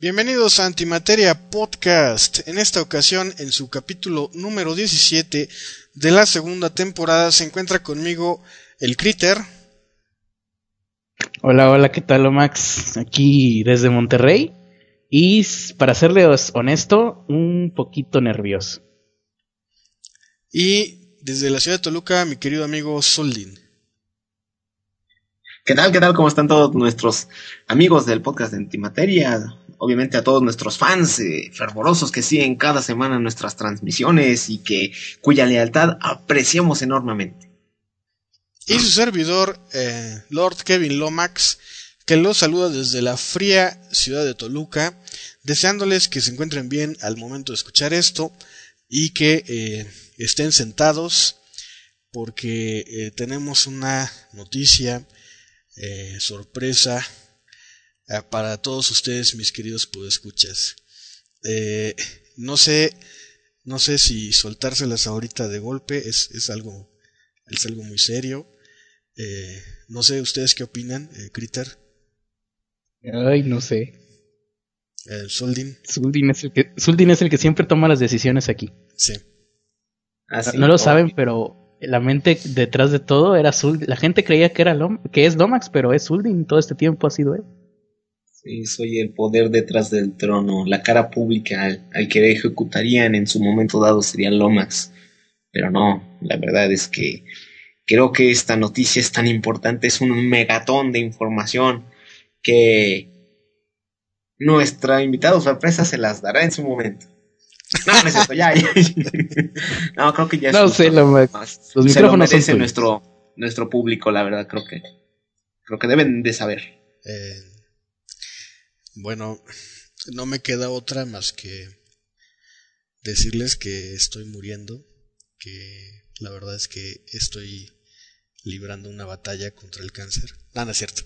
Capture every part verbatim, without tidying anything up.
Bienvenidos a Antimateria Podcast. En esta ocasión, en su capítulo número diecisiete de la segunda temporada, se encuentra conmigo el Critter. Hola, hola, ¿qué tal, Max? Aquí desde Monterrey. Y para serles honesto, un poquito nervioso. Y desde la ciudad de Toluca, mi querido amigo Soldin. ¿Qué tal? ¿Qué tal? ¿Cómo están todos nuestros amigos del podcast de Antimateria? Obviamente a todos nuestros fans eh, fervorosos que siguen cada semana nuestras transmisiones y que cuya lealtad apreciamos enormemente. Y su servidor, eh, Lord Kevin Lomax, que los saluda desde la fría ciudad de Toluca, deseándoles que se encuentren bien al momento de escuchar esto y que eh, estén sentados porque eh, tenemos una noticia eh, sorpresa eh, para todos ustedes, mis queridos podescuchas. Eh, no sé, no sé si soltárselas ahorita de golpe, es, es algo, es algo muy serio. Eh, no sé, ¿ustedes qué opinan, eh, Critter? Ay, no sé. Eh, Soldin. Suldin es, el que, Suldin es el que siempre toma las decisiones aquí. Sí. Así, no lo obvio. saben, pero la mente detrás de todo era Suldin. La gente creía que era Lom, que es Lomax, pero es Suldin. Todo este tiempo ha sido él. Sí, soy el poder detrás del trono, la cara pública al, al que ejecutarían en su momento dado sería Lomax. Pero no, la verdad es que creo que esta noticia es tan importante, es un megatón de información que nuestra invitada sorpresa se las dará en su momento. No, no es cierto, ya, ya. No, creo que ya es No justo. sé, Lomax. Los Se lo micrófonos son merece tuyos. nuestro, nuestro público, la verdad, creo que creo que deben de saber. Eh, bueno, no me queda otra más que decirles que estoy muriendo, que la verdad es que estoy librando una batalla contra el cáncer. No, no es cierto.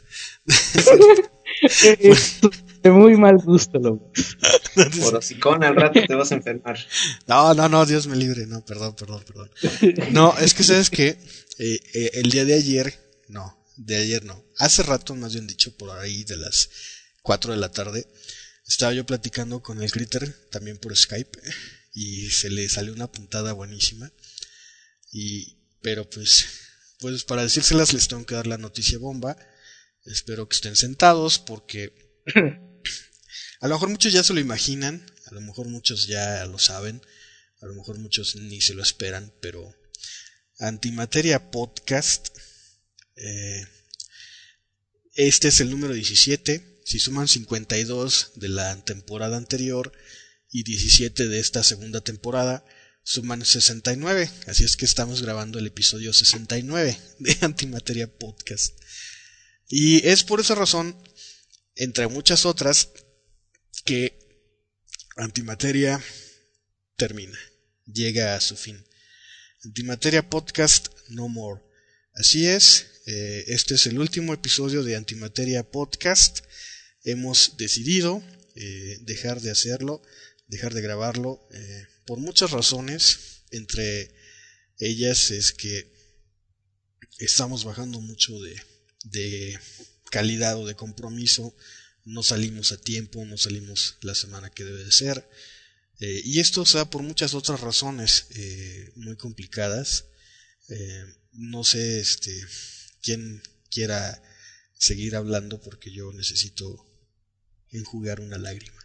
De muy mal gusto, Lomax. Por hocicón al rato te vas a enfermar. No, no, no, Dios me libre. No, perdón, perdón, perdón. No, es que sabes que eh, eh, el día de ayer, no, de ayer no, hace rato, más bien dicho, por ahí de las cuatro de la tarde, estaba yo platicando con el Critter, también por Skype, y se le salió una puntada buenísima. Y, pero pues, pues para decírselas les tengo que dar la noticia bomba. Espero que estén sentados porque a lo mejor muchos ya se lo imaginan, a lo mejor muchos ya lo saben, a lo mejor muchos ni se lo esperan, pero Antimateria Podcast, eh, este es el número diecisiete, si suman cincuenta y dos de la temporada anterior y diecisiete de esta segunda temporada, suman sesenta y nueve, así es que estamos grabando el episodio sesenta y nueve de Antimateria Podcast. Y es por esa razón, entre muchas otras, que Antimateria termina, llega a su fin. Antimateria Podcast No More. Así es, eh, este es el último episodio de Antimateria Podcast. Hemos decidido eh, dejar de hacerlo, dejar de grabarlo, eh, por muchas razones. Entre ellas es que estamos bajando mucho de, de calidad o de compromiso. No salimos a tiempo, no salimos la semana que debe de ser. Eh, y esto se da por muchas otras razones eh, muy complicadas. Eh, no sé este, quién quiera seguir hablando porque yo necesito enjugar una lágrima.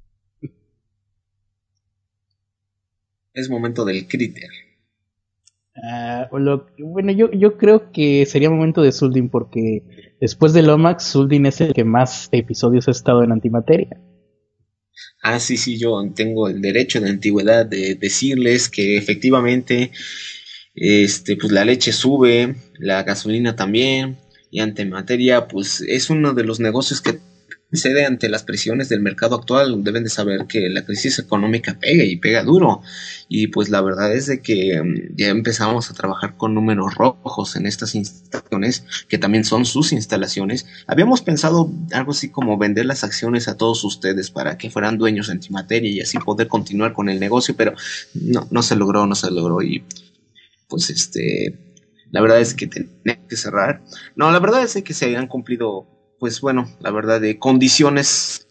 Es momento del Critter. Uh, lo, bueno, yo, yo creo que sería momento de Suldin porque después de Lomax, Suldin es el que más episodios ha estado en Antimateria. Ah, sí, sí, yo tengo el derecho de antigüedad de decirles que efectivamente este, pues la leche sube, la gasolina también, y Antimateria pues es uno de los negocios que cede ante las presiones del mercado actual. Deben de saber que la crisis económica pega y pega duro, y pues la verdad es de que um, ya empezamos a trabajar con números rojos en estas instalaciones que también son sus instalaciones. Habíamos pensado algo así como vender las acciones a todos ustedes para que fueran dueños de Antimateria y así poder continuar con el negocio, pero no, no se logró, no se logró y pues este la verdad es que tenía que cerrar. No, la verdad es que se han cumplido pues bueno, la verdad de condiciones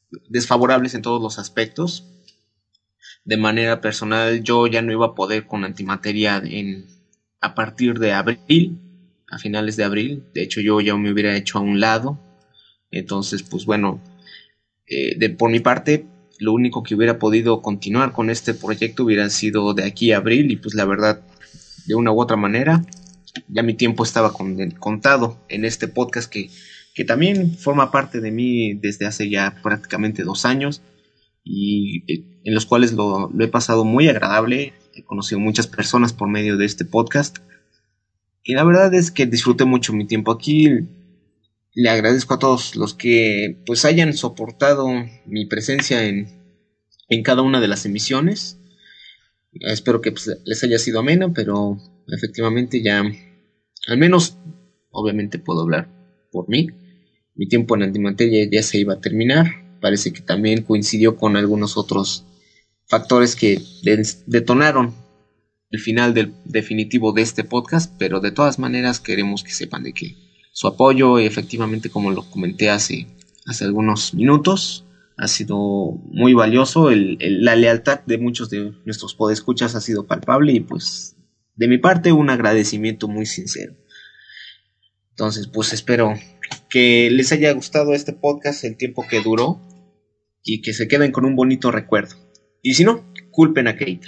desfavorables en todos los aspectos. De manera personal, yo ya no iba a poder con Antimateria en, a partir de abril, a finales de abril. De hecho, yo ya me hubiera hecho a un lado. Entonces, pues bueno, eh, de, por mi parte, lo único que hubiera podido continuar con este proyecto hubiera sido de aquí a abril. Y pues la verdad, de una u otra manera, ya mi tiempo estaba con, contado en este podcast que, que también forma parte de mí desde hace ya prácticamente dos años. Y en los cuales lo, lo he pasado muy agradable. He conocido muchas personas por medio de este podcast y la verdad es que disfruté mucho mi tiempo aquí. Le agradezco a todos los que pues hayan soportado mi presencia en, en cada una de las emisiones. Espero que pues, les haya sido amena, pero efectivamente ya al menos obviamente puedo hablar por mí. Mi tiempo en Antimateria ya se iba a terminar. Parece que también coincidió con algunos otros factores que detonaron el final del definitivo de este podcast, pero de todas maneras queremos que sepan de que su apoyo, efectivamente, como lo comenté hace, hace algunos minutos, ha sido muy valioso. El, el, la lealtad de muchos de nuestros podescuchas ha sido palpable y pues de mi parte un agradecimiento muy sincero. Entonces pues espero que les haya gustado este podcast el tiempo que duró y que se queden con un bonito recuerdo. Y si no, culpen a Keita.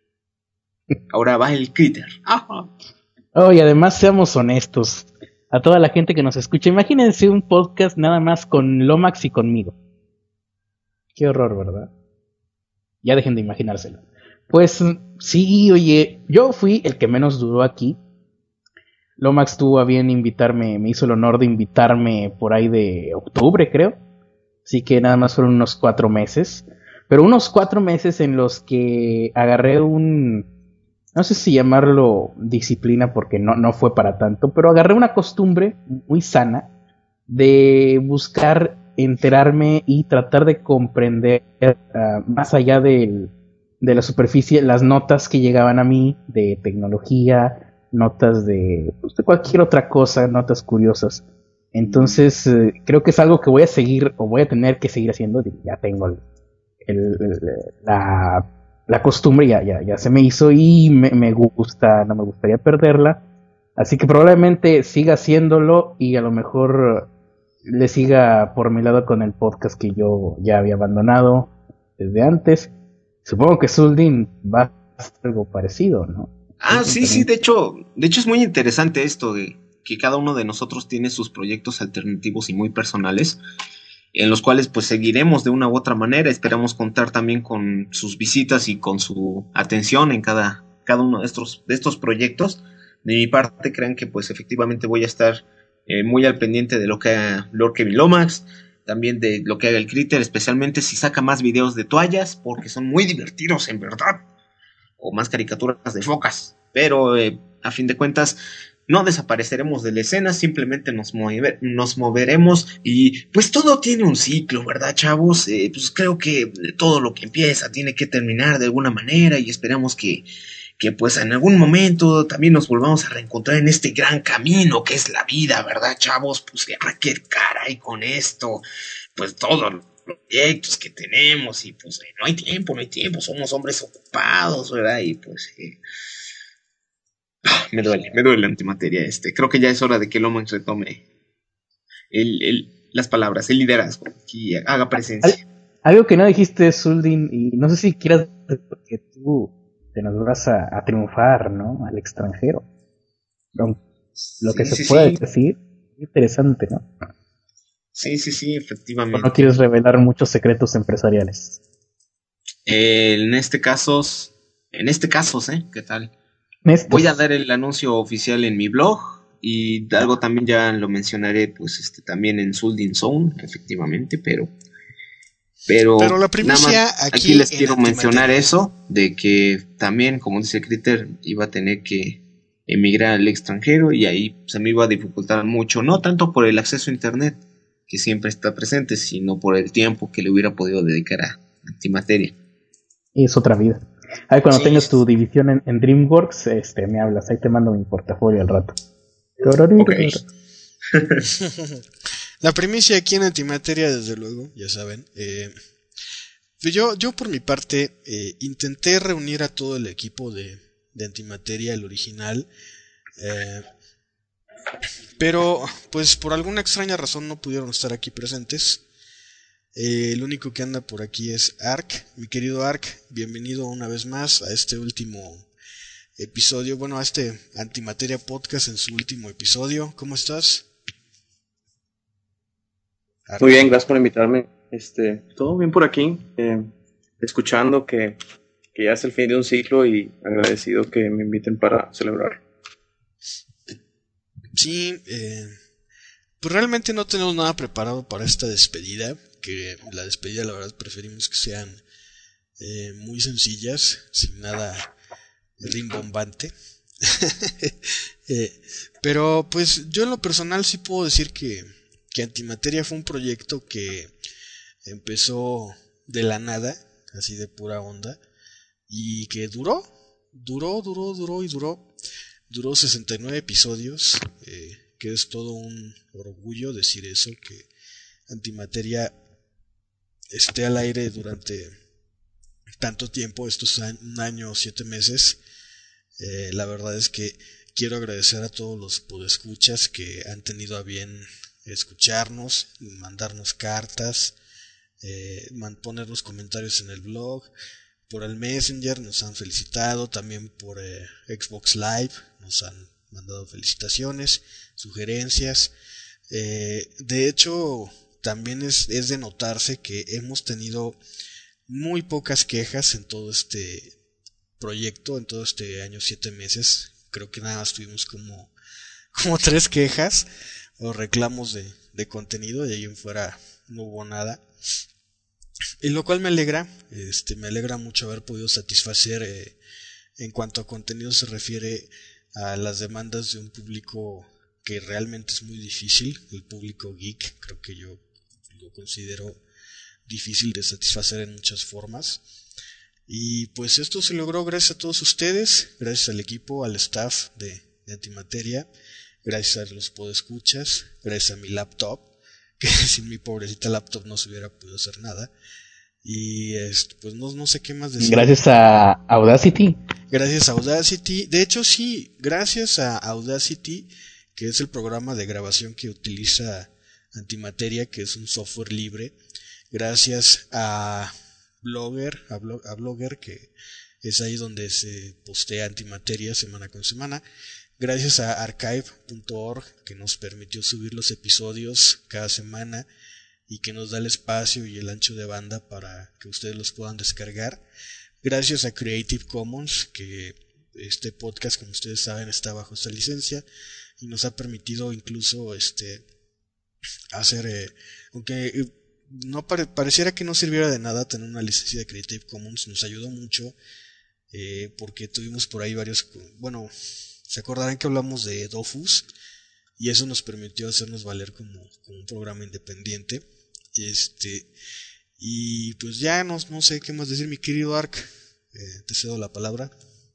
Ahora va el Critter. Oh, y además seamos honestos. A toda la gente que nos escucha, imagínense un podcast nada más con Lomax y conmigo. Qué horror, ¿verdad? Ya dejen de imaginárselo. Pues sí, oye, yo fui el que menos duró aquí. Lomax tuvo a bien invitarme, me hizo el honor de invitarme por ahí de octubre, creo. Así que nada más fueron unos cuatro meses. Pero unos cuatro meses en los que agarré un... No sé si llamarlo disciplina porque no, no fue para tanto, pero agarré una costumbre muy sana de buscar enterarme y tratar de comprender uh, más allá del, de la superficie las notas que llegaban a mí de tecnología, notas de, pues, de cualquier otra cosa, notas curiosas. Entonces eh, creo que es algo que voy a seguir o voy a tener que seguir haciendo. Ya tengo el, el, el, la... La costumbre ya, ya, ya se me hizo y me, me gusta, no me gustaría perderla. Así que probablemente siga haciéndolo y a lo mejor le siga por mi lado con el podcast que yo ya había abandonado desde antes. Supongo que Zuldin va a hacer algo parecido, ¿no? Ah, sí, sí, de hecho, de hecho es muy interesante esto de que cada uno de nosotros tiene sus proyectos alternativos y muy personales, en los cuales pues seguiremos de una u otra manera. Esperamos contar también con sus visitas y con su atención en cada, cada uno de estos, de estos proyectos. De mi parte, crean que pues efectivamente voy a estar eh, muy al pendiente de lo que haga Lord Kevin Lomax, también de lo que haga el Critter, especialmente si saca más videos de toallas, porque son muy divertidos en verdad, o más caricaturas de focas, pero eh, a fin de cuentas no desapareceremos de la escena, simplemente nos, mover, nos moveremos y pues todo tiene un ciclo, ¿verdad, chavos? Eh, pues creo que todo lo que empieza tiene que terminar de alguna manera y esperamos que, que pues en algún momento también nos volvamos a reencontrar en este gran camino que es la vida, ¿verdad, chavos? Pues ah, qué caray con esto, pues todos los proyectos que tenemos y pues eh, no hay tiempo, no hay tiempo, somos hombres ocupados, ¿verdad? Y pues... Eh, Me duele, me duele la Antimateria este. Creo que ya es hora de que Lomax retome el, el, las palabras, el liderazgo y haga presencia. Algo que no dijiste, Zuldin, y no sé si quieras, porque tú te nos vas a, a triunfar, ¿no? Al extranjero. Lo, lo que sí, se sí, puede sí. decir, interesante, ¿no? Sí, sí, sí, efectivamente. ¿O no quieres revelar muchos secretos empresariales? Eh, en este caso, en este caso, ¿eh? ¿Qué tal? Estos. Voy a dar el anuncio oficial en mi blog y algo también ya lo mencionaré pues este también en Zuldin Zone, efectivamente, pero pero, pero la primicia más, aquí, aquí les quiero mencionar Antimateria. Eso de que también, como dice Critter, iba a tener que emigrar al extranjero y ahí se me iba a dificultar mucho, no tanto por el acceso a internet que siempre está presente, sino por el tiempo que le hubiera podido dedicar a Antimateria. Y es otra vida. A ver, cuando Sí, tengas sí. tu división en, en DreamWorks, este, me hablas, ahí te mando mi portafolio al rato. Ok. La primicia aquí en Antimateria, desde luego, ya saben. Eh, yo, yo por mi parte eh, intenté reunir a todo el equipo de, de Antimateria, el original. Eh, pero pues por alguna extraña razón no pudieron estar aquí presentes. Eh, el único que anda por aquí es Ark. Mi querido Ark, bienvenido una vez más a este último episodio, bueno, a este Antimateria Podcast en su último episodio. ¿Cómo estás? Ark. Muy bien, gracias por invitarme. Este, todo bien por aquí, eh, escuchando que, que ya es el fin de un ciclo y agradecido que me inviten para celebrar. Sí, eh, pues realmente no tenemos nada preparado para esta despedida, que la despedida la verdad preferimos que sean eh, muy sencillas, sin nada rimbombante. eh, pero pues yo en lo personal sí puedo decir que, que Antimateria fue un proyecto que empezó de la nada, así de pura onda, y que duró, duró, duró, duró y duró. Duró sesenta y nueve episodios, eh, que es todo un orgullo decir eso, que Antimateria esté al aire durante tanto tiempo, estos años, un año, siete meses. Eh, la verdad es que quiero agradecer a todos los podescuchas que han tenido a bien escucharnos, mandarnos cartas, eh, ponernos comentarios en el blog. Por el Messenger nos han felicitado, también por eh, Xbox Live nos han mandado felicitaciones, sugerencias. Eh, de hecho, también es, es de notarse que hemos tenido muy pocas quejas en todo este proyecto, en todo este año, siete meses. Creo que nada más tuvimos como, como tres quejas o reclamos de, de contenido, y ahí en fuera no hubo nada. Y lo cual me alegra, este, me alegra mucho haber podido satisfacer eh, en cuanto a contenido se refiere a las demandas de un público que realmente es muy difícil, el público geek. Creo que yo lo considero difícil de satisfacer en muchas formas. Y pues esto se logró gracias a todos ustedes, gracias al equipo, al staff de, de Antimateria, gracias a los podescuchas, gracias a mi laptop, que sin mi pobrecita laptop no se hubiera podido hacer nada. Y este, pues no, no sé qué más decir. Gracias a Audacity. Gracias a Audacity. De hecho sí, gracias a Audacity, que es el programa de grabación que utiliza Antimateria, que es un software libre. Gracias a Blogger, a, Blog, a Blogger, que es ahí donde se postea Antimateria semana con semana. Gracias a archive punto org, que nos permitió subir los episodios cada semana y que nos da el espacio y el ancho de banda para que ustedes los puedan descargar. Gracias a Creative Commons, que este podcast, como ustedes saben, está bajo esta licencia y nos ha permitido incluso este hacer, eh, aunque no pare, pareciera que no sirviera de nada tener una licencia de Creative Commons, nos ayudó mucho eh, porque tuvimos por ahí varios, bueno, se acordarán que hablamos de Dofus y eso nos permitió hacernos valer como, como un programa independiente. Este, y pues ya no, no sé qué más decir, mi querido Ark, eh, te cedo la palabra.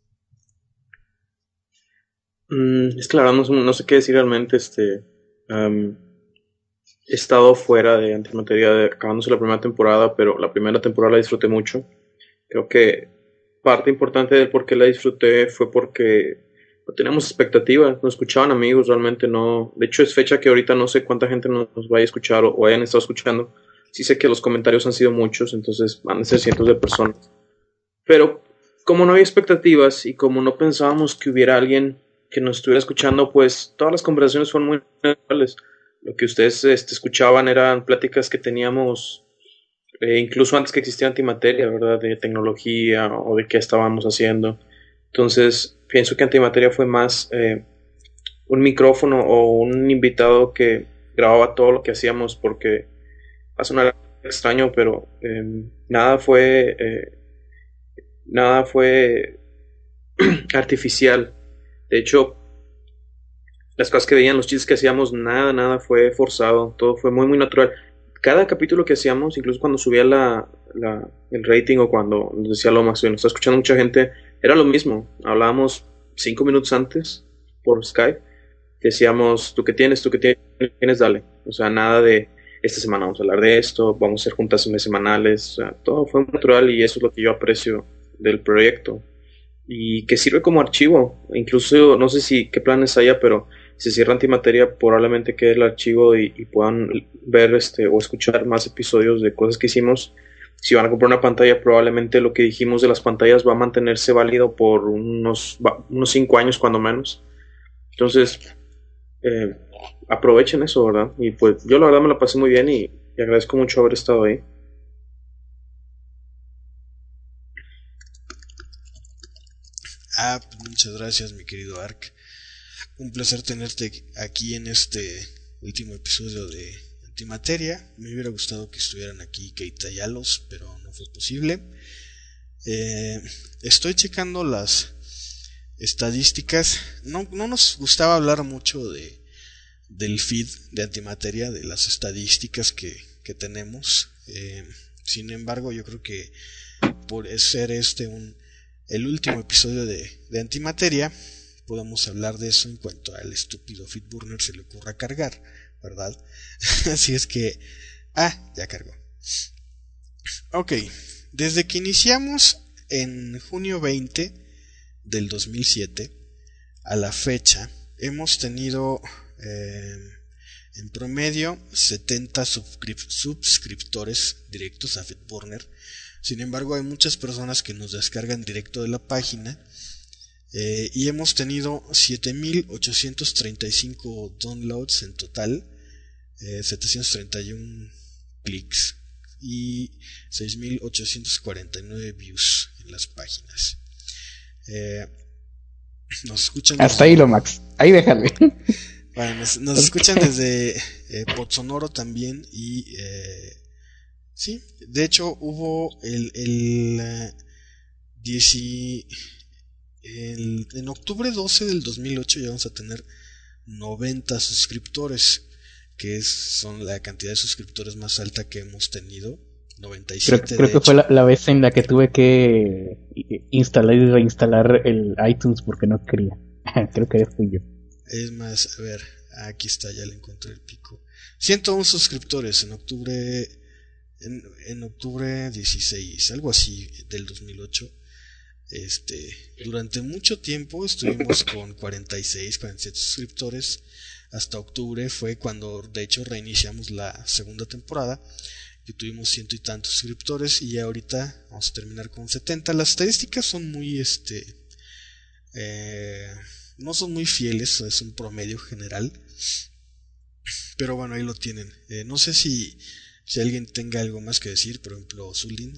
Mm, es que la verdad no, no sé qué decir realmente. Este, um, he estado fuera de Antimateria de, acabándose la primera temporada, pero la primera temporada la disfruté mucho. Creo que parte importante del por qué la disfruté fue porque no teníamos expectativas, nos escuchaban amigos, realmente no. De hecho es fecha que ahorita no sé cuánta gente nos, nos vaya a escuchar o, o hayan estado escuchando. Sí sé que los comentarios han sido muchos, entonces van a ser cientos de personas. Pero como no había expectativas y como no pensábamos que hubiera alguien que nos estuviera escuchando, pues todas las conversaciones fueron muy naturales. Lo que ustedes este, escuchaban eran pláticas que teníamos eh, incluso antes que existía Antimateria, ¿verdad? De tecnología o de qué estábamos haciendo. Entonces pienso que Antimateria fue más eh, un micrófono o un invitado que grababa todo lo que hacíamos, porque va a sonar extraño, pero eh, nada fue eh, nada fue artificial. De hecho, las cosas que veían, los chistes que hacíamos, nada, nada fue forzado, todo fue muy, muy natural. Cada capítulo que hacíamos, incluso cuando subía la, la, el rating o cuando nos decía Lomax, nos está escuchando mucha gente, era lo mismo. Hablábamos cinco minutos antes por Skype, decíamos, tú que tienes, tú que tienes, dale. O sea, nada de esta semana vamos a hablar de esto, vamos a hacer juntas semanales, o sea, todo fue natural y eso es lo que yo aprecio del proyecto. Y que sirve como archivo, incluso no sé si qué planes haya, pero si cierra Antimateria probablemente quede el archivo y, y puedan ver este o escuchar más episodios de cosas que hicimos. Si van a comprar una pantalla, probablemente lo que dijimos de las pantallas va a mantenerse válido por unos unos cinco años cuando menos. Entonces eh, aprovechen eso, ¿verdad? Y pues yo la verdad me la pasé muy bien y, y agradezco mucho haber estado ahí. Ah, pues muchas gracias, mi querido Ark. Un placer tenerte aquí en este último episodio de Antimateria. Me hubiera gustado que estuvieran aquí Keita y Alos, pero no fue posible. Eh, estoy checando las estadísticas. No, no nos gustaba hablar mucho de del feed de Antimateria, de las estadísticas que, que tenemos. Eh, sin embargo, yo creo que por ser este un el último episodio de, de Antimateria, podemos hablar de eso en cuanto al estúpido Feedburner se le ocurra cargar, ¿verdad? Así es que... Ah, ya cargó. Ok, desde que iniciamos en junio veinte del dos mil siete a la fecha, hemos tenido eh, en promedio setenta subscrip- suscriptores directos a Feedburner. Sin embargo, hay muchas personas que nos descargan directo de la página eh, y hemos tenido siete mil ochocientos treinta y cinco downloads en total, eh, setecientos treinta y uno clics y seis mil ochocientos cuarenta y nueve views en las páginas. Eh, nos escuchan hasta desde... ahí lo Max, ahí déjale. Bueno, nos, nos escuchan desde eh, Potsonoro también y... Eh, sí, de hecho hubo el, el, uh, diez, el en octubre doce del dos mil ocho ya vamos a tener noventa suscriptores, que es, son la cantidad de suscriptores más alta que hemos tenido, noventa y siete. Creo, creo que fue la, la vez en la que tuve que instalar y reinstalar el iTunes porque no quería. Creo que fui yo. Es más, a ver, aquí está, ya le encontré el pico. ciento uno suscriptores en octubre... En, en octubre dieciséis, algo así, del dos mil ocho. Este, durante mucho tiempo estuvimos con cuarenta y seis, cuarenta y siete suscriptores. Hasta octubre fue cuando de hecho reiniciamos la segunda temporada, que tuvimos ciento y tantos suscriptores, y ahorita vamos a terminar con setenta. Las estadísticas son muy este eh, no son muy fieles, es un promedio general, pero bueno, ahí lo tienen. eh, no sé si Si alguien tenga algo más que decir, por ejemplo, Zulin.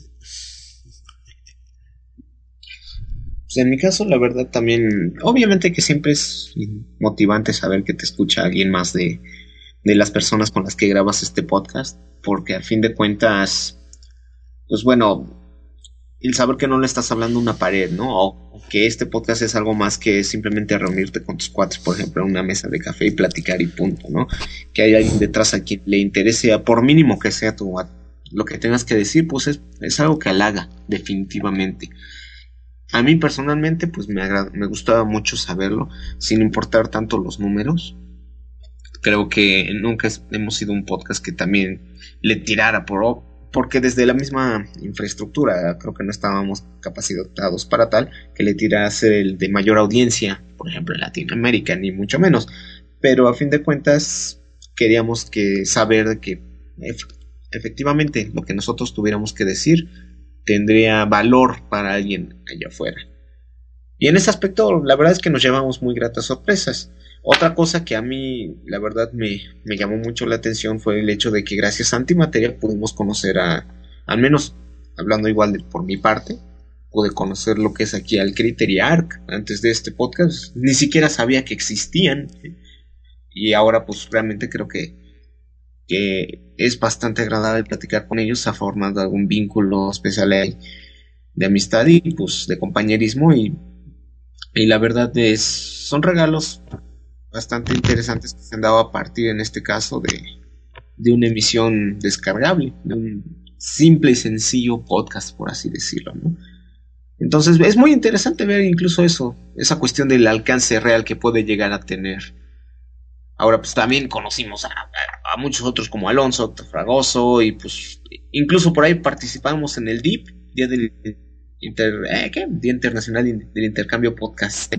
Pues en mi caso, la verdad también, obviamente que siempre es motivante saber que te escucha alguien más de, de las personas con las que grabas este podcast, porque a fin de cuentas, pues bueno, el saber que no le estás hablando a una pared, ¿no? O que este podcast es algo más que simplemente reunirte con tus cuates, por ejemplo, en una mesa de café y platicar y punto, ¿no? Que hay alguien detrás a quien le interese, por mínimo que sea tu, lo que tengas que decir, pues es, es algo que halaga, definitivamente. A mí personalmente, pues me, agrada, me gustaba mucho saberlo, sin importar tanto los números. Creo que nunca es, hemos sido un podcast que también le tirara por... porque desde la misma infraestructura creo que no estábamos capacitados para tal que le tirase el de mayor audiencia, por ejemplo en Latinoamérica, ni mucho menos, pero a fin de cuentas queríamos que saber que ef- efectivamente lo que nosotros tuviéramos que decir tendría valor para alguien allá afuera, y en ese aspecto la verdad es que nos llevamos muy gratas sorpresas. Otra cosa que a mí la verdad me, me llamó mucho la atención fue el hecho de que gracias a Antimateria pudimos conocer a, al menos hablando igual de, por mi parte, pude conocer lo que es aquí al Critter y Ark. Antes de este podcast ni siquiera sabía que existían, y ahora pues realmente creo que, que es bastante agradable platicar con ellos, ha formado algún vínculo especial ahí de amistad y pues de compañerismo, y, y la verdad es, son regalos bastante interesantes que se han dado a partir en este caso de, de una emisión descargable, de un simple y sencillo podcast, por así decirlo, ¿no? Entonces es muy interesante ver incluso eso, esa cuestión del alcance real que puede llegar a tener Ahora pues también conocimos a, a, a muchos otros como Alonso, Fragoso, y pues incluso por ahí participamos en el D I P, Día del Inter, eh, ¿qué? Día Internacional del Intercambio Podcast.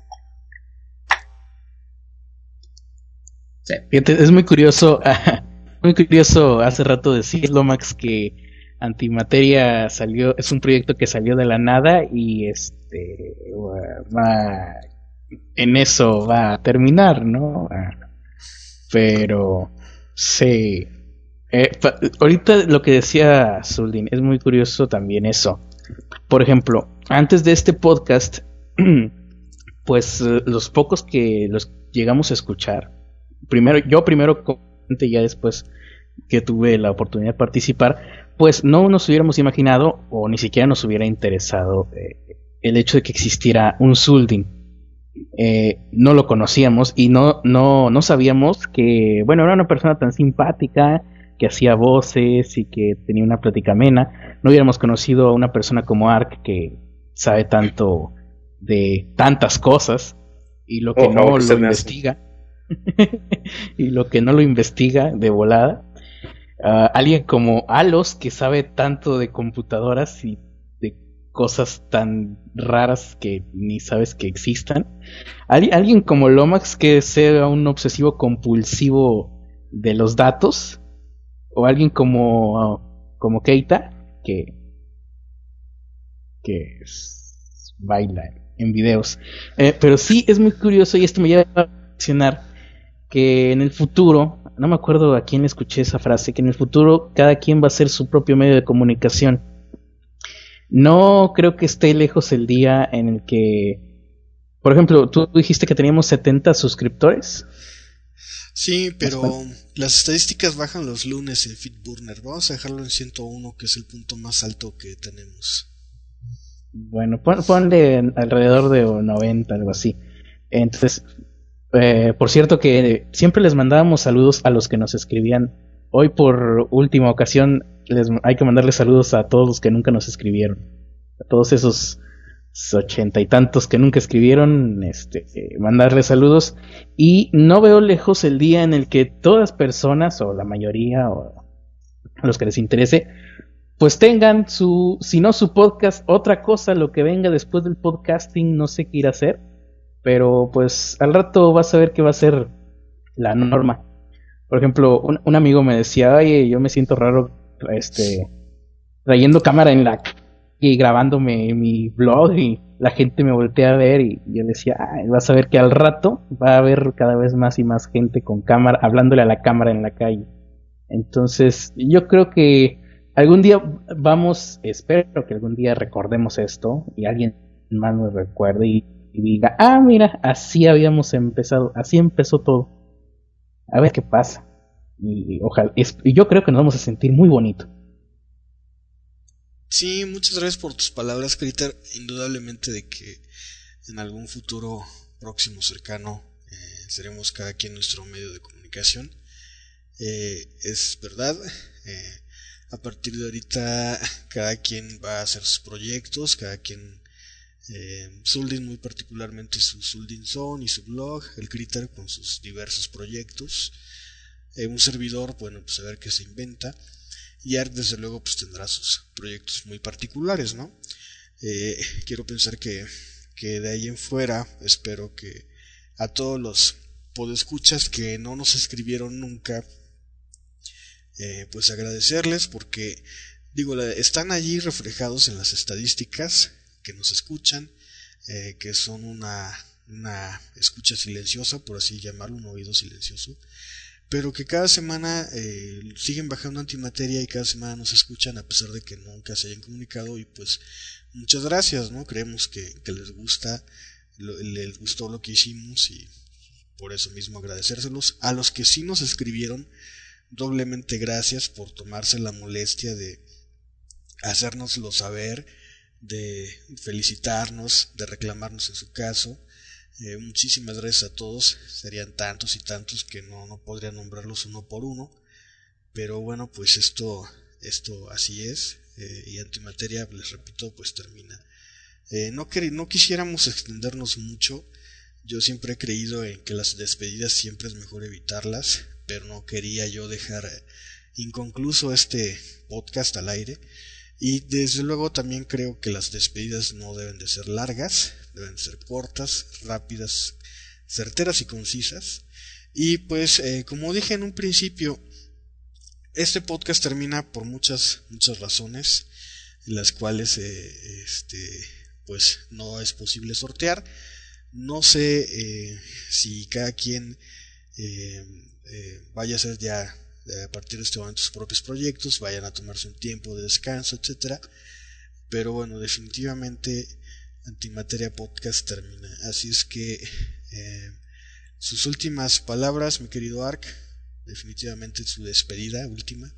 Sí. Es muy curioso, muy curioso hace rato decir, Lomax, que Antimateria salió, es un proyecto que salió de la nada y este va, en eso va a terminar, ¿no? Pero sí, eh, pa, ahorita lo que decía Zuldin es muy curioso también eso. Por ejemplo, antes de este podcast, pues los pocos que los llegamos a escuchar, primero yo primero y ya después que tuve la oportunidad de participar, pues no nos hubiéramos imaginado o ni siquiera nos hubiera interesado eh, el hecho de que existiera un Zuldin. Eh, no lo conocíamos y no, no, no sabíamos que, bueno, era una persona tan simpática, que hacía voces y que tenía una plática amena. No hubiéramos conocido a una persona como Ark, que sabe tanto de tantas cosas y lo que oh, no lo investiga y lo que no lo investiga de volada. Uh, alguien como Alos, que sabe tanto de computadoras y de cosas tan raras que ni sabes que existan. Al- alguien como Lomax, que sea un obsesivo compulsivo de los datos. O alguien como, como Keita, que, que es, baila en videos. Eh, pero sí es muy curioso, y esto me lleva a mencionar que en el futuro, no me acuerdo a quién escuché esa frase, que en el futuro cada quien va a ser su propio medio de comunicación. No creo que esté lejos el día en el que, por ejemplo, tú dijiste que teníamos setenta suscriptores. Sí, pero las estadísticas bajan los lunes en Feedburner. Vamos a dejarlo en ciento uno, que es el punto más alto que tenemos. Bueno, pon, ponle alrededor de noventa, algo así. Entonces, eh, por cierto que siempre les mandábamos saludos a los que nos escribían. Hoy por última ocasión les, hay que mandarles saludos a todos los que nunca nos escribieron. A todos esos ochenta y tantos que nunca escribieron, este, eh, mandarles saludos. Y no veo lejos el día en el que todas personas, o la mayoría, o los que les interese, pues tengan su, si no su podcast, otra cosa, lo que venga después del podcasting, no sé qué ir a hacer, pero pues al rato vas a ver que va a ser la norma. Por ejemplo, un, un amigo me decía, oye, yo me siento raro, este, trayendo cámara en la y grabándome mi blog y la gente me voltea a ver y yo le decía, ah, vas a ver que al rato va a haber cada vez más y más gente con cámara, hablándole a la cámara en la calle. Entonces yo creo que algún día vamos, espero que algún día recordemos esto y alguien más nos recuerde y, y diga, ah, mira, así habíamos empezado, así empezó todo. A ver qué pasa. Y, y ojalá, es, y yo creo que nos vamos a sentir muy bonito. Sí, muchas gracias por tus palabras, Critter. Indudablemente de que en algún futuro próximo, cercano, eh, seremos cada quien nuestro medio de comunicación. Eh, es verdad. Eh, a partir de ahorita, cada quien va a hacer sus proyectos, cada quien. Eh, Zuldin muy particularmente su Zuldin Zone y su blog, el Critter con sus diversos proyectos. Eh, un servidor, bueno, pues a ver qué se inventa. Y Ark desde luego pues tendrá sus proyectos muy particulares, ¿no? Eh, quiero pensar que, que de ahí en fuera espero que a todos los podescuchas que no nos escribieron nunca, eh, pues agradecerles porque, digo, están allí reflejados en las estadísticas que nos escuchan, eh, que son una, una escucha silenciosa, por así llamarlo, un oído silencioso, pero que cada semana eh, siguen bajando Antimateria y cada semana nos escuchan a pesar de que nunca se hayan comunicado. Y pues muchas gracias, ¿no? Creemos que, que les gusta, lo, les gustó lo que hicimos y por eso mismo agradecérselos. A los que sí nos escribieron, doblemente gracias por tomarse la molestia de hacérnoslo saber, de felicitarnos, de reclamarnos en su caso. Eh, muchísimas gracias a todos, serían tantos y tantos que no, no podría nombrarlos uno por uno, pero bueno, pues esto, esto así es, eh, y Antimateria, les repito, pues termina. Eh, no, quer- no quisiéramos extendernos mucho, Yo siempre he creído en que las despedidas siempre es mejor evitarlas, pero no quería yo dejar inconcluso este podcast al aire. Y desde luego también creo que las despedidas no deben de ser largas, deben de ser cortas, rápidas, certeras y concisas. Y pues eh, como dije en un principio, este podcast termina por muchas muchas razones, las cuales eh, este pues no es posible sortear. No sé eh, si cada quien eh, eh, vaya a hacer ya a partir de este momento sus propios proyectos, vayan a tomarse un tiempo de descanso, etcétera. Pero bueno, definitivamente Antimateria Podcast termina. Así es que eh, sus últimas palabras, mi querido Ark, definitivamente su despedida última.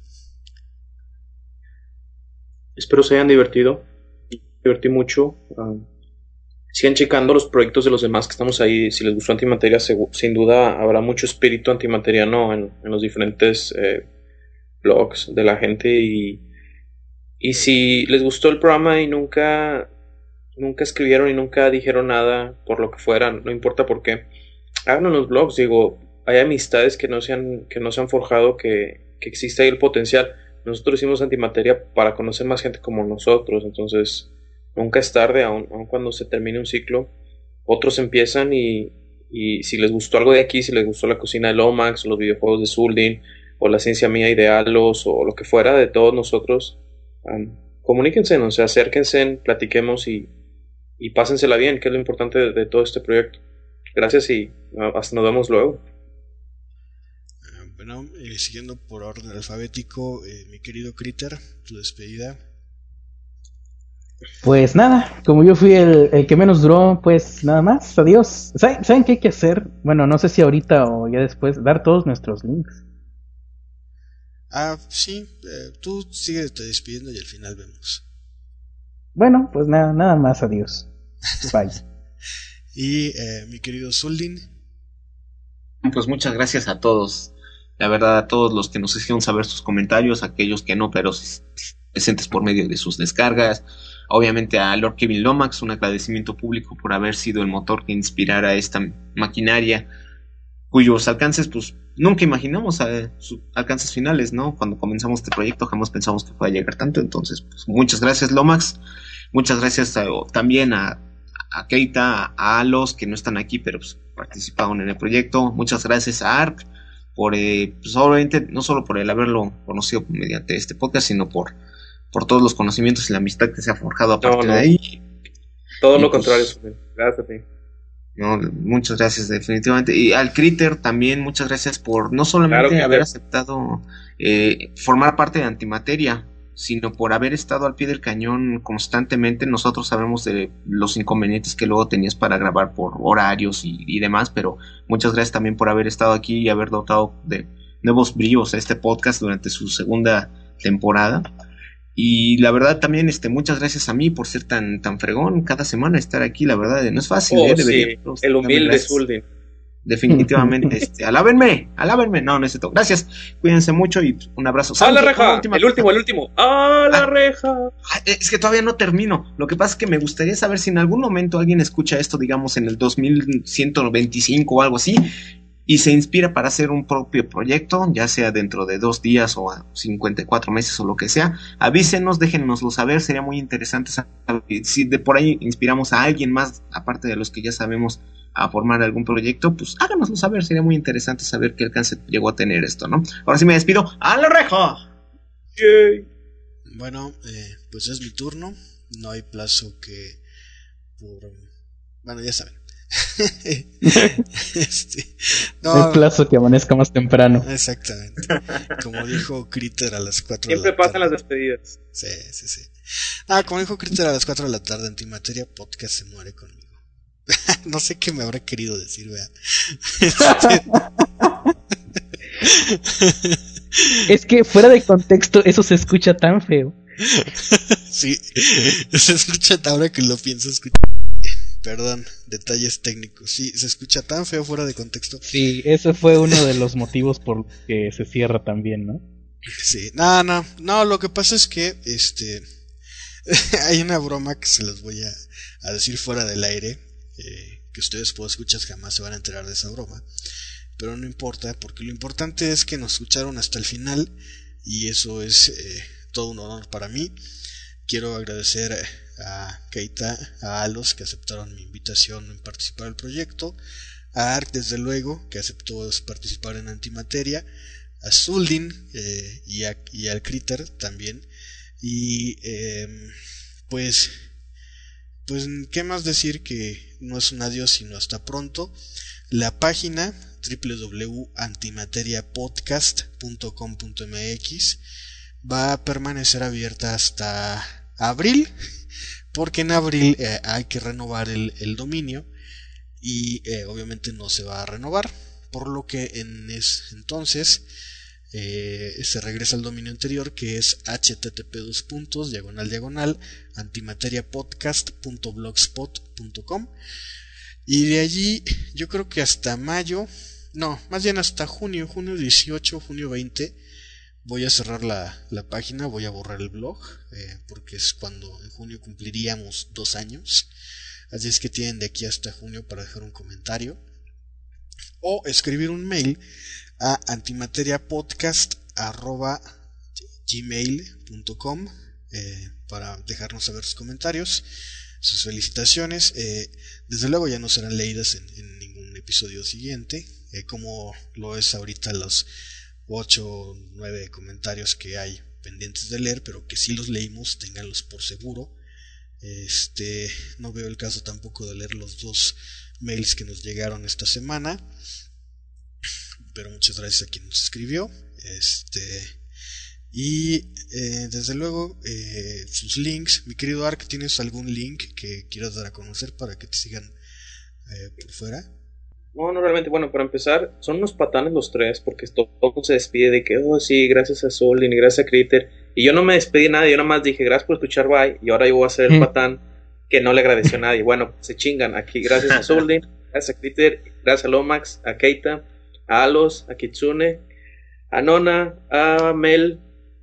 Espero se hayan divertido. Me divertí mucho. Uh, sigan checando los proyectos de los demás que estamos ahí. Si les gustó Antimateria, sin duda habrá mucho espíritu antimateriano en, en los diferentes eh, blogs de la gente. Y, y si les gustó el programa y nunca, nunca escribieron y nunca dijeron nada por lo que fuera, no importa por qué, háganlo en los blogs. Digo, hay amistades que no se han, que no se han forjado, que, que existe ahí el potencial. Nosotros hicimos Antimateria para conocer más gente como nosotros, entonces nunca es tarde, aun, aun cuando se termine un ciclo, otros empiezan y, y si les gustó algo de aquí, si les gustó la cocina de Lomax, o los videojuegos de Zuldin, o la ciencia mía y de Alos, o lo que fuera de todos nosotros, um, comuníquense, o sea, acérquense, platiquemos y, y pásensela bien, que es lo importante de, de todo este proyecto. Gracias y uh, hasta nos vemos luego. Bueno, eh, siguiendo por orden alfabético, eh, mi querido Critter, tu despedida. Pues nada, como yo fui el, el que menos duró, pues nada más, adiós. ¿Saben, ¿Saben qué hay que hacer? Bueno, no sé si ahorita o ya después, dar todos nuestros links. Ah, sí, eh, tú sigue te despidiendo y al final vemos. Bueno, pues nada, nada más, adiós. Bye. Y eh, mi querido Zuldin. Pues muchas gracias a todos. La verdad, a todos los que nos hicieron saber sus comentarios, aquellos que no, pero presentes por medio de sus descargas. Obviamente a Lord Kevin Lomax, un agradecimiento público por haber sido el motor que inspirara esta maquinaria, cuyos alcances, pues, nunca imaginamos a sus alcances finales, ¿no? Cuando comenzamos este proyecto jamás pensamos que fuera a llegar tanto. Entonces, pues, muchas gracias, Lomax. Muchas gracias a, también a, a Keita, a Alos, que no están aquí, pero pues, participaron en el proyecto. Muchas gracias a Ark, por, eh, pues, obviamente, no solo por el haberlo conocido mediante este podcast, sino por, por todos los conocimientos y la amistad que se ha forjado a partir no, no. de ahí. Todo y lo pues, contrario, gracias a ti. No, muchas gracias, definitivamente. Y al Critter también, muchas gracias por no solamente claro haber aceptado eh, formar parte de Antimateria, sino por haber estado al pie del cañón constantemente. Nosotros sabemos de los inconvenientes que luego tenías para grabar por horarios y, y demás, pero muchas gracias también por haber estado aquí y haber dotado de nuevos bríos a este podcast durante su segunda temporada. Y la verdad también este muchas gracias a mí por ser tan tan fregón cada semana estar aquí. La verdad no es fácil, oh, ¿eh? Sí. El humilde Zuldin. Definitivamente, este, alábenme, alábenme. No, no es cierto. Gracias, cuídense mucho y un abrazo. ¡A la reja! El último, el último. ¡A la ah, reja! Es que todavía no termino. Lo que pasa es que me gustaría saber si en algún momento alguien escucha esto, digamos en el dos mil ciento veinticinco o algo así, y se inspira para hacer un propio proyecto, ya sea dentro de dos días o a cincuenta y cuatro meses o lo que sea. Avísenos, déjennoslo saber, sería muy interesante saber si de por ahí inspiramos a alguien más, aparte de los que ya sabemos, a formar algún proyecto. Pues háganoslo saber, sería muy interesante saber qué alcance llegó a tener esto, ¿no? Ahora sí me despido, ¡a la reja! Yay. Bueno, eh, pues es mi turno, no hay plazo que por... Bueno, ya saben. este, no, el plazo que amanezca más temprano. Exactamente. Como dijo Critter a las cuatro Siempre de la tarde. pasan las despedidas. Sí, sí, sí. Ah, como dijo Critter a las cuatro de la tarde, Antimateria Podcast se muere conmigo. No sé qué me habrá querido decir, vea. Es que fuera de contexto eso se escucha tan feo. Sí, se escucha ahora que lo pienso escuchar. Perdón, detalles técnicos. Sí, se escucha tan feo fuera de contexto. Sí, ese fue uno de los motivos por que se cierra también, ¿no? Sí, no, no, no, lo que pasa es que este hay una broma que se las voy a, a decir fuera del aire, eh, que ustedes por escuchas jamás se van a enterar de esa broma, pero no importa, porque lo importante es que nos escucharon hasta el final y eso es eh, todo un honor para mí. Quiero agradecer a Keita, a Alos, que aceptaron mi invitación en participar del proyecto, a Ark, desde luego, que aceptó participar en Antimateria, a Zuldin eh, y, a, y al Critter también. Y eh, pues, pues, ¿qué más decir? Que no es un adiós, sino hasta pronto. La página doble u doble u doble u punto antimateriapodcast punto com punto m x va a permanecer abierta hasta abril, porque en abril eh, hay que renovar el, el dominio y eh, obviamente no se va a renovar, por lo que en ese entonces eh, se regresa al dominio anterior, que es http dos puntos diagonal diagonal antimateriapodcast punto blogspot punto com, y de allí yo creo que hasta mayo, no, más bien hasta junio, junio dieciocho, junio veinte, voy a cerrar la, la página, voy a borrar el blog, eh, porque es cuando en junio cumpliríamos dos años. Así es que tienen de aquí hasta junio para dejar un comentario o escribir un mail a antimateriapodcast arroba gmail punto com eh, para dejarnos saber sus comentarios, sus felicitaciones. Eh, desde luego ya no serán leídas en, en ningún episodio siguiente, eh, como lo es ahorita los ocho o nueve comentarios que hay pendientes de leer, pero que si los leímos, ténganlos por seguro. Este, no veo el caso tampoco de leer los dos mails que nos llegaron esta semana, pero muchas gracias a quien nos escribió. Este, y eh, desde luego eh, sus links. Mi querido Ark, ¿tienes algún link que quieras dar a conocer para que te sigan eh, por fuera? No, no, realmente, bueno, para empezar, son unos patanes los tres, porque todo se despide de que, oh, sí, gracias a Zuldin y gracias a Critter, y yo no me despedí de nadie, yo nada más dije, gracias por escuchar, bye, y ahora yo voy a ser el patán que no le agradeció a nadie. Bueno, se chingan aquí, gracias a Zuldin, gracias a Critter, gracias a Lomax, a Keita, a Alos, a Kitsune, a Nona, a Mel,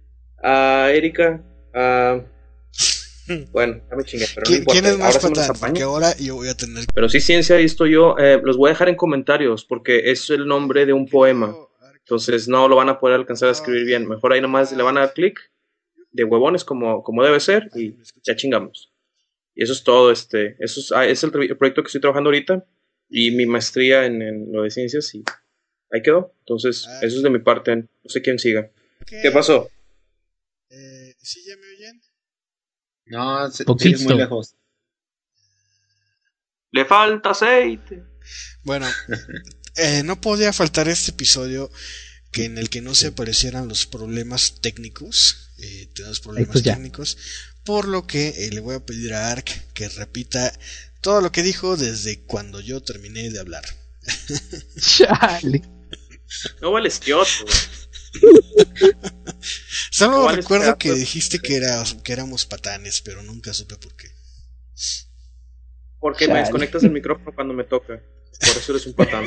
a Erika, a... Bueno, ya me chingué, pero no ¿Quién, importa. ¿quién es más ahora patán? Porque ahora yo voy a tener... Pero sí, ciencia, ahí estoy yo. Eh, los voy a dejar en comentarios porque es el nombre de un poema. Entonces no lo van a poder alcanzar a escribir bien. Mejor ahí nomás le van a dar clic de huevones como, como debe ser y ya chingamos. Y eso es todo. Este, eso es, ah, es el, el proyecto que estoy trabajando ahorita y mi maestría en, en lo de ciencias y ahí quedó. Entonces eso es de mi parte. No sé quién siga. ¿Qué, ¿Qué pasó? Eh, ¿Sí ya me oyen? No, se, sigues muy lejos. Le falta aceite. Bueno, eh, no podía faltar este episodio que en el que no se aparecieran los problemas técnicos. Eh, tenemos problemas pues técnicos, por lo que eh, le voy a pedir a Ark que repita todo lo que dijo desde cuando yo terminé de hablar. Chale. No vales Kioto. Solo no recuerdo vales que dijiste que, era, que éramos patanes, pero nunca supe por qué. Porque Chale. Me desconectas el micrófono cuando me toca. Por eso eres un patán.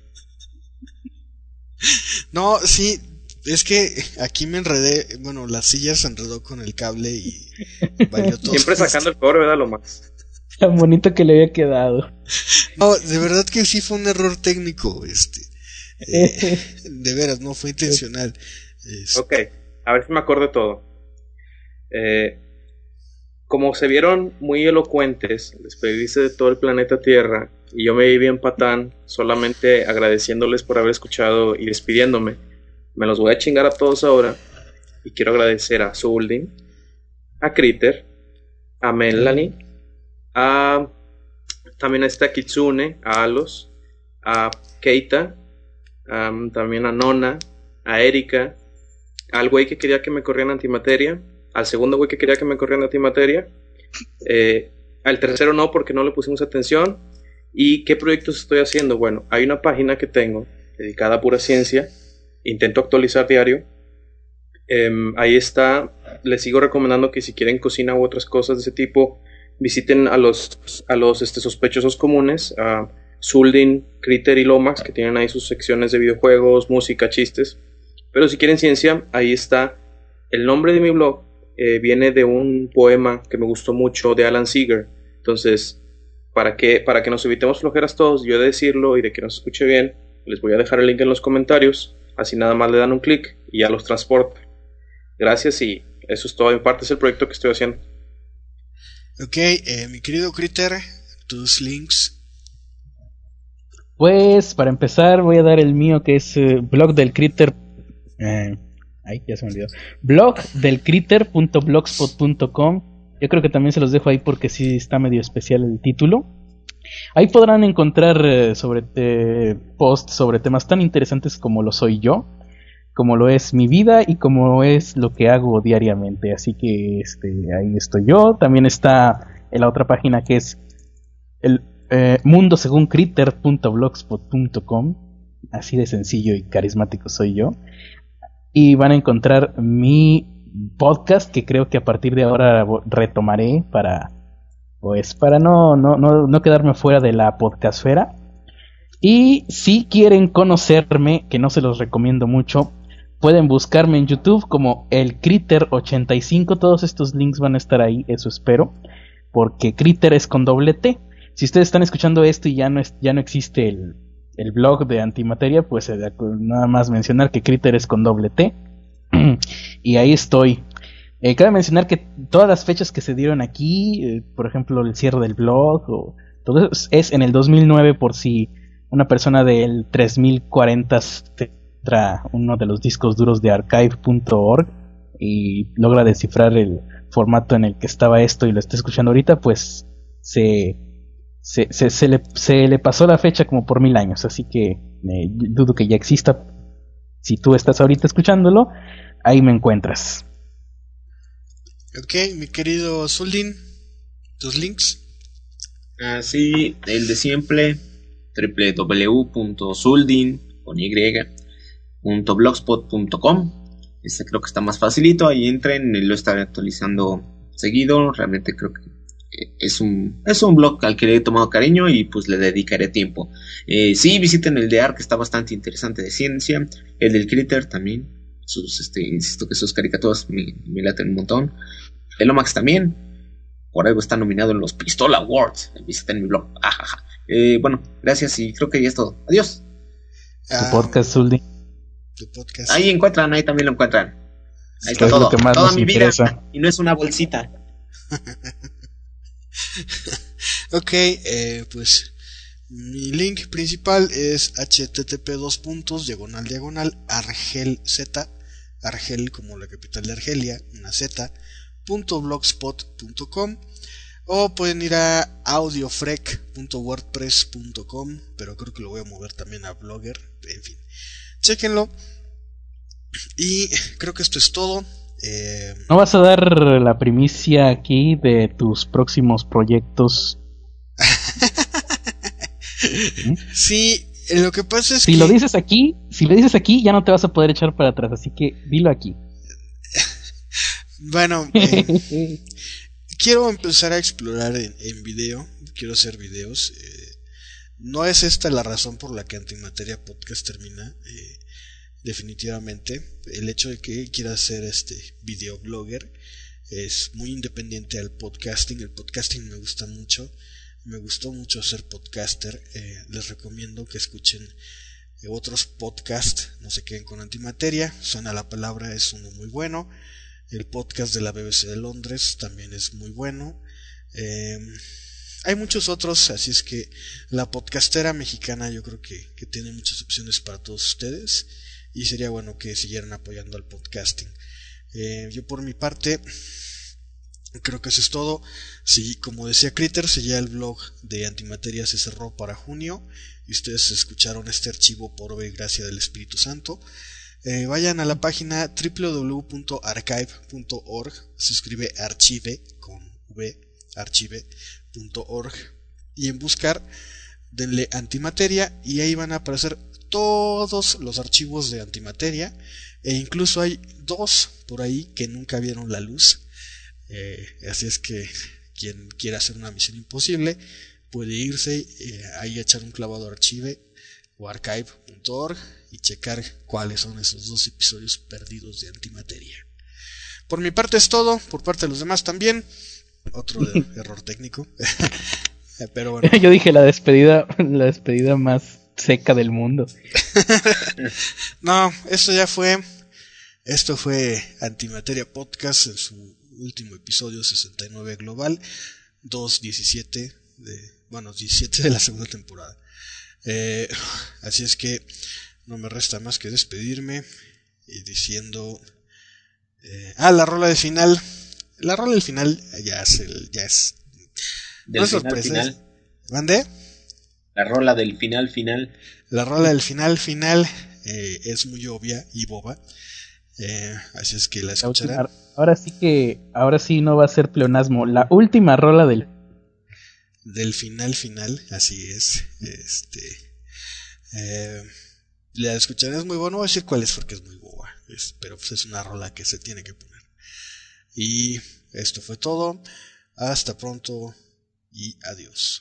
No, sí, es que aquí me enredé. Bueno, la silla se enredó con el cable y bailó todo. Siempre sacando el cobre, ¿verdad? Lo más. Tan bonito que le había quedado. No, de verdad que sí fue un error técnico. Este, eh, de veras, no fue intencional. Este. Ok, a ver si me acuerdo de todo. Eh, como se vieron muy elocuentes, les pedí de todo el planeta Tierra y yo me vi bien patán, solamente agradeciéndoles por haber escuchado y despidiéndome. Me los voy a chingar a todos ahora y quiero agradecer a Zuldin, a Critter, a Melanie, a también a esta Kitsune, a Alos, a Keita, um, también a Nona, a Erika, al güey que quería que me corrieran antimateria, al segundo güey que quería que me corrieran antimateria, eh, al tercero no porque no le pusimos atención. ¿Y qué proyectos estoy haciendo? Bueno, hay una página que tengo dedicada a pura ciencia, intento actualizar diario. eh, ahí está, les sigo recomendando que si quieren cocina u otras cosas de ese tipo, visiten a los, a los este, sospechosos comunes, a Zuldin, Critter y Lomax, que tienen ahí sus secciones de videojuegos, música, chistes. Pero si quieren ciencia, ahí está. El nombre de mi blog eh, viene de un poema que me gustó mucho de Alan Seeger. Entonces, para que, para que nos evitemos flojeras todos, yo he de decirlo y de que nos escuche bien, les voy a dejar el link en los comentarios, así nada más le dan un clic y ya los transporta. Gracias y eso es todo, en parte es el proyecto que estoy haciendo. Ok, eh, mi querido Critter, tus links. Pues para empezar voy a dar el mío, que es eh, blog del Critter. Eh, ay, ya se me olvidó. blog del critter punto blogspot punto com. Yo creo que también se los dejo ahí porque sí está medio especial el título. Ahí podrán encontrar eh, sobre eh, posts sobre temas tan interesantes como lo soy yo, como lo es mi vida y como es lo que hago diariamente. Así que este, ahí estoy yo. También está en la otra página que es el eh, mundo según critter punto blogspot punto com. Así de sencillo y carismático soy yo. Y van a encontrar mi podcast, que creo que a partir de ahora retomaré para pues para no, no, no, no quedarme fuera de la podcastfera. Y si quieren conocerme, que no se los recomiendo mucho, pueden buscarme en YouTube como el Critter ochenta y cinco. Todos estos links van a estar ahí, eso espero, porque Critter es con doble T. Si ustedes están escuchando esto y ya no, es, ya no existe el, el blog de Antimateria, pues eh, nada más mencionar que Critter es con doble T. Y ahí estoy. Eh, cabe mencionar que todas las fechas que se dieron aquí, eh, por ejemplo el cierre del blog, o todo eso es en el dos mil nueve, por si una persona del tres mil cuarenta entra uno de los discos duros de archive punto org y logra descifrar el formato en el que estaba esto y lo está escuchando ahorita, pues se, se, se, se, le, se le pasó la fecha como por mil años, así que eh, dudo que ya exista. Si tú estás ahorita escuchándolo, ahí me encuentras. Ok, mi querido Zuldin, tus links. Así, el de siempre, doble u doble u doble u punto zuldin con y punto blogspot punto com. Este creo que está más facilito, ahí entren, lo estaré actualizando seguido. Realmente creo que es un, es un blog al que le he tomado cariño y pues le dedicaré tiempo. Eh, sí, visiten el de Ark, que está bastante interesante, de ciencia. El del Critter también. Sus, este, insisto que sus caricaturas me, me laten un montón. El Lomax también. Por algo está nominado en los Pistola Awards. Visiten mi blog. Ajaja. Eh, bueno, gracias y creo que ya es todo. Adiós. Tu um, podcast, Zuldi. Tu podcast. Ahí encuentran, ahí también lo encuentran. Ahí está es todo. Lo que más Toda nos mi interesa. vida. Y no es una bolsita. Ok, eh, pues mi link principal es http dos puntos diagonal diagonal argel z, Argel como la capital de Argelia, una z, punto blogspot punto com, o pueden ir a audiofrec punto wordpress punto com, pero creo que lo voy a mover también a Blogger. En fin, chéquenlo. Y creo que esto es todo. Eh... ¿No vas a dar la primicia aquí de tus próximos proyectos? ¿Mm? Sí, lo que pasa es si que... lo dices aquí, si lo dices aquí, ya no te vas a poder echar para atrás, así que dilo aquí. Bueno, eh, quiero empezar a explorar en, en video, quiero hacer videos. Eh, no es esta la razón por la que Antimateria Podcast termina. Eh, definitivamente, el hecho de que quiera ser este videoblogger es muy independiente al podcasting. El podcasting me gusta mucho. Me gustó mucho ser podcaster. Eh, les recomiendo que escuchen eh, otros podcasts. No se queden con Antimateria. Suena la palabra, es uno muy bueno. El podcast de la B B C de Londres también es muy bueno. Eh, hay muchos otros, así es que la podcastera mexicana yo creo que, que tiene muchas opciones para todos ustedes. Y sería bueno que siguieran apoyando al podcasting. Eh, yo por mi parte... Creo que eso es todo. Sí, como decía Critter, si ya el blog de Antimateria se cerró para junio y ustedes escucharon este archivo por obra y gracia del Espíritu Santo, eh, vayan a la página doble u doble u doble u punto archive punto org. Se escribe archive con v, archive punto org, y en buscar denle Antimateria y ahí van a aparecer todos los archivos de Antimateria, e incluso hay dos por ahí que nunca vieron la luz. Eh, así es que quien quiera hacer una misión imposible puede irse eh, ahí a echar un clavado a archive o archive punto org y checar cuáles son esos dos episodios perdidos de Antimateria. Por mi parte es todo, por parte de los demás también. Otro de, error técnico. Eh, pero bueno. Yo dije la despedida, la despedida más seca del mundo. No, esto ya fue. Esto fue Antimateria Podcast en su último episodio sesenta y nueve global, dos diecisiete de, bueno, diecisiete de la segunda temporada. Eh, así es que no me resta más que despedirme y diciendo, eh, ah, la rola de final. La rola del final ya es el, ya es Del no es final, sorpresa. final. ¿Mandé? La rola del final final. La rola del final final eh, es muy obvia y boba. Eh, así es que la escucharán. Ahora sí que, ahora sí no va a ser pleonasmo. La última rola del del final final, así es. Este, eh, la escucharán, es muy bueno. No voy a decir cuál es porque es muy boba, es, pero pues es una rola que se tiene que poner. Y esto fue todo. Hasta pronto y adiós.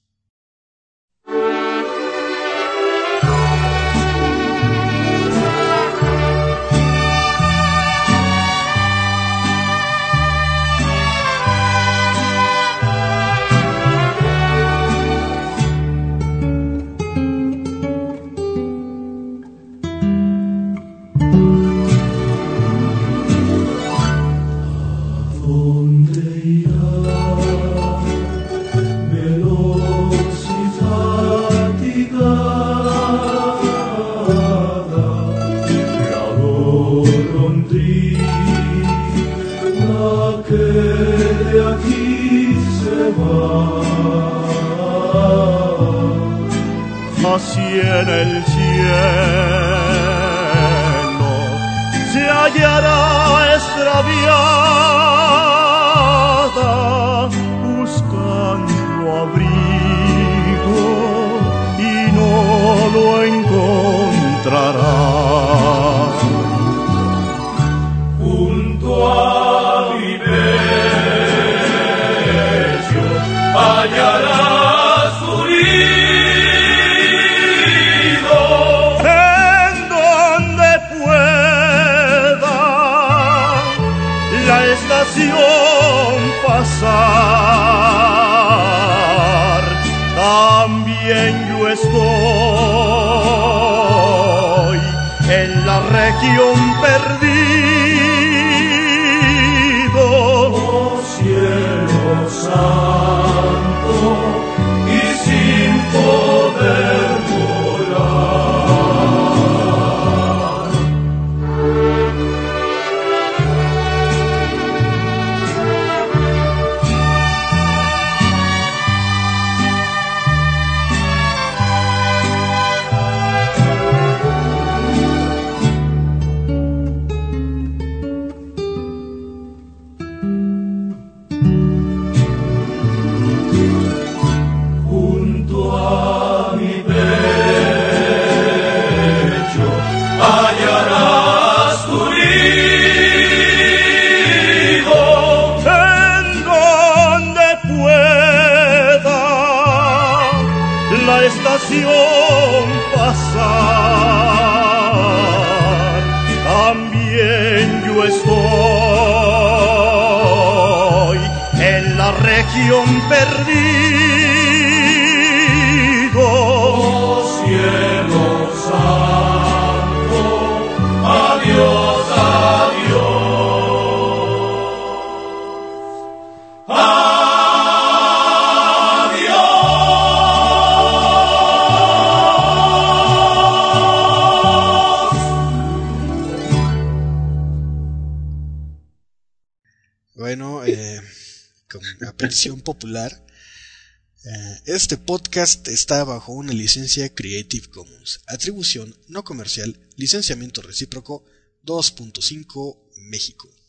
Así en el cielo se hallará extraviada, buscando abrigo y no lo encontrará. Junto a mi pecho hallará pasar, también yo estoy en la región perdido. Oh cielo santo y sin poder volar. Pasar, también yo estoy en la región perdido. Oh cielo santo, adiós, adiós. ¡Adiós! Bueno, eh, con a petición popular, eh, este podcast está bajo una licencia Creative Commons, atribución no comercial, licenciamiento recíproco dos punto cinco México.